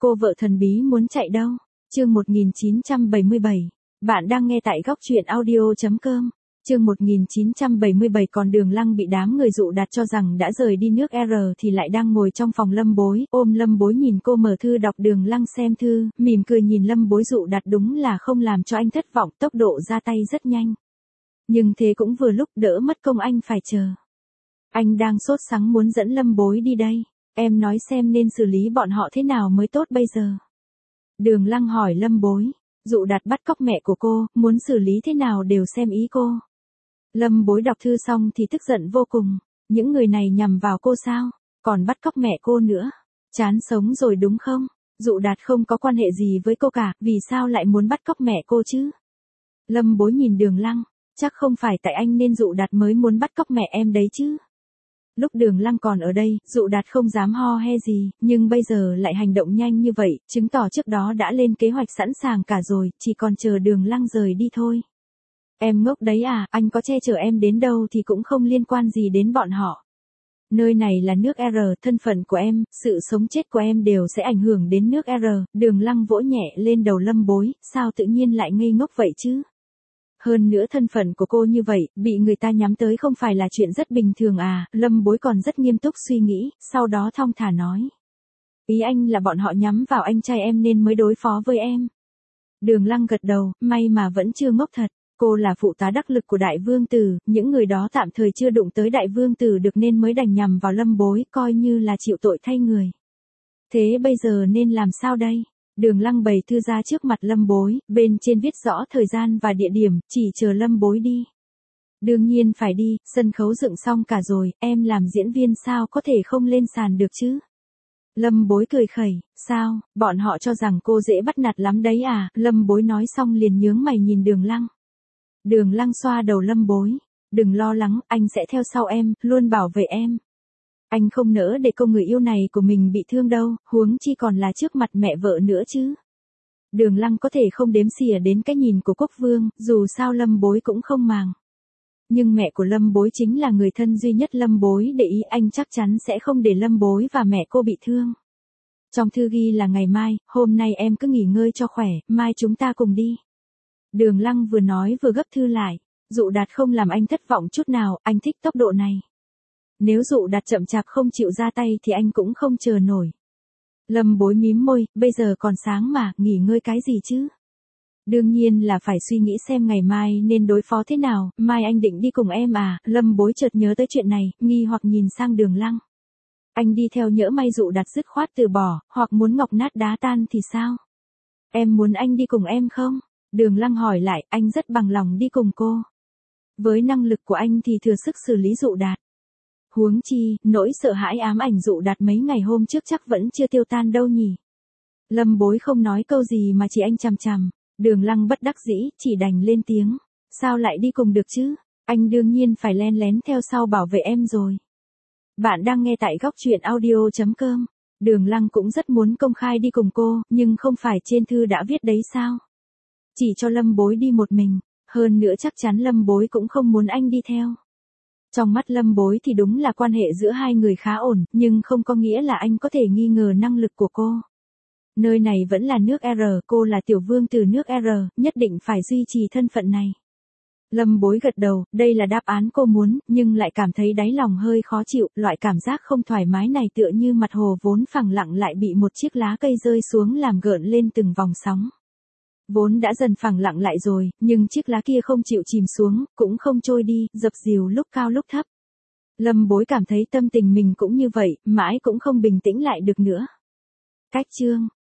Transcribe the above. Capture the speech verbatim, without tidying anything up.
Cô vợ thần bí muốn chạy đâu? Chương một nghìn chín trăm bảy mươi bảy. Bạn đang nghe tại góc truyện audio chấm com. Chương một nghìn chín trăm bảy mươi bảy. Còn Đường Lăng bị đám người dụ đặt cho rằng đã rời đi nước R thì lại đang ngồi trong phòng Lâm Bối, ôm Lâm Bối nhìn cô mở thư đọc. Đường Lăng xem thư, mỉm cười nhìn Lâm Bối dụ đặt đúng là không làm cho anh thất vọng, tốc độ ra tay rất nhanh. Nhưng thế cũng vừa lúc đỡ mất công anh phải chờ. Anh đang sốt sắng muốn dẫn Lâm Bối đi đây. Em nói xem nên xử lý bọn họ thế nào mới tốt bây giờ. Đường Lăng hỏi Lâm Bối. Dụ đặt bắt cóc mẹ của cô, muốn xử lý thế nào đều xem ý cô. Lâm Bối đọc thư xong thì tức giận vô cùng. Những người này nhằm vào cô sao? Còn bắt cóc mẹ cô nữa. Chán sống rồi đúng không? Dụ Đạt không có quan hệ gì với cô cả, vì sao lại muốn bắt cóc mẹ cô chứ? Lâm Bối nhìn Đường Lăng. Chắc không phải tại anh nên Dụ Đạt mới muốn bắt cóc mẹ em đấy chứ? Lúc Đường Lăng còn ở đây, Dụ Đạt không dám ho he gì, nhưng bây giờ lại hành động nhanh như vậy, chứng tỏ trước đó đã lên kế hoạch sẵn sàng cả rồi, chỉ còn chờ Đường Lăng rời đi thôi. Em ngốc đấy à, anh có che chở em đến đâu thì cũng không liên quan gì đến bọn họ. Nơi này là nước R, thân phận của em, sự sống chết của em đều sẽ ảnh hưởng đến nước R. Đường Lăng vỗ nhẹ lên đầu Lâm Bối, sao tự nhiên lại ngây ngốc vậy chứ? Hơn nữa thân phận của cô như vậy, bị người ta nhắm tới không phải là chuyện rất bình thường à? Lâm Bối còn rất nghiêm túc suy nghĩ, sau đó thong thả nói. Ý anh là bọn họ nhắm vào anh trai em nên mới đối phó với em. Đường Lăng gật đầu, may mà vẫn chưa ngốc thật. Cô là phụ tá đắc lực của Đại Vương Tử, những người đó tạm thời chưa đụng tới Đại Vương Tử được nên mới đành nhằm vào Lâm Bối, coi như là chịu tội thay người. Thế bây giờ nên làm sao đây? Đường Lăng bày thư ra trước mặt Lâm Bối, bên trên viết rõ thời gian và địa điểm, chỉ chờ Lâm Bối đi. Đương nhiên phải đi, sân khấu dựng xong cả rồi, em làm diễn viên sao có thể không lên sàn được chứ? Lâm Bối cười khẩy, sao, bọn họ cho rằng cô dễ bắt nạt lắm đấy à? Lâm Bối nói xong liền nhướng mày nhìn Đường Lăng. Đường Lăng xoa đầu Lâm Bối, đừng lo lắng, anh sẽ theo sau em, luôn bảo vệ em. Anh không nỡ để cô người yêu này của mình bị thương đâu, huống chi còn là trước mặt mẹ vợ nữa chứ. Đường Lăng có thể không đếm xỉa đến cái nhìn của Quốc Vương, dù sao Lâm Bối cũng không màng. Nhưng mẹ của Lâm Bối chính là người thân duy nhất Lâm Bối để ý, anh chắc chắn sẽ không để Lâm Bối và mẹ cô bị thương. Trong thư ghi là ngày mai, hôm nay em cứ nghỉ ngơi cho khỏe, mai chúng ta cùng đi. Đường Lăng vừa nói vừa gấp thư lại. Dụ Đạt không làm anh thất vọng chút nào, anh thích tốc độ này. Nếu Dụ Đạt chậm chạp không chịu ra tay thì anh cũng không chờ nổi. Lâm Bối mím môi, bây giờ còn sáng mà, nghỉ ngơi cái gì chứ? Đương nhiên là phải suy nghĩ xem ngày mai nên đối phó thế nào, mai anh định đi cùng em à? Lâm Bối chợt nhớ tới chuyện này, nghi hoặc nhìn sang Đường Lăng. Anh đi theo nhỡ may Dụ Đạt dứt khoát từ bỏ, hoặc muốn ngọc nát đá tan thì sao? Em muốn anh đi cùng em không? Đường Lăng hỏi lại, anh rất bằng lòng đi cùng cô. Với năng lực của anh thì thừa sức xử lý Dụ Đạt. Huống chi, nỗi sợ hãi ám ảnh Dụ Đạt mấy ngày hôm trước chắc vẫn chưa tiêu tan đâu nhỉ. Lâm Bối không nói câu gì mà chỉ anh chằm chằm. Đường Lăng bất đắc dĩ, chỉ đành lên tiếng. Sao lại đi cùng được chứ? Anh đương nhiên phải len lén theo sau bảo vệ em rồi. Bạn đang nghe tại góc truyện audio chấm com. Đường Lăng cũng rất muốn công khai đi cùng cô, nhưng không phải trên thư đã viết đấy sao? Chỉ cho Lâm Bối đi một mình, hơn nữa chắc chắn Lâm Bối cũng không muốn anh đi theo. Trong mắt Lâm Bối thì đúng là quan hệ giữa hai người khá ổn, nhưng không có nghĩa là anh có thể nghi ngờ năng lực của cô. Nơi này vẫn là nước R, cô là tiểu vương từ nước R, nhất định phải duy trì thân phận này. Lâm Bối gật đầu, đây là đáp án cô muốn, nhưng lại cảm thấy đáy lòng hơi khó chịu, loại cảm giác không thoải mái này tựa như mặt hồ vốn phẳng lặng lại bị một chiếc lá cây rơi xuống làm gợn lên từng vòng sóng. Vốn đã dần phẳng lặng lại rồi, nhưng chiếc lá kia không chịu chìm xuống, cũng không trôi đi, dập dìu lúc cao lúc thấp. Lâm Bối cảm thấy tâm tình mình cũng như vậy, mãi cũng không bình tĩnh lại được nữa. Cách chương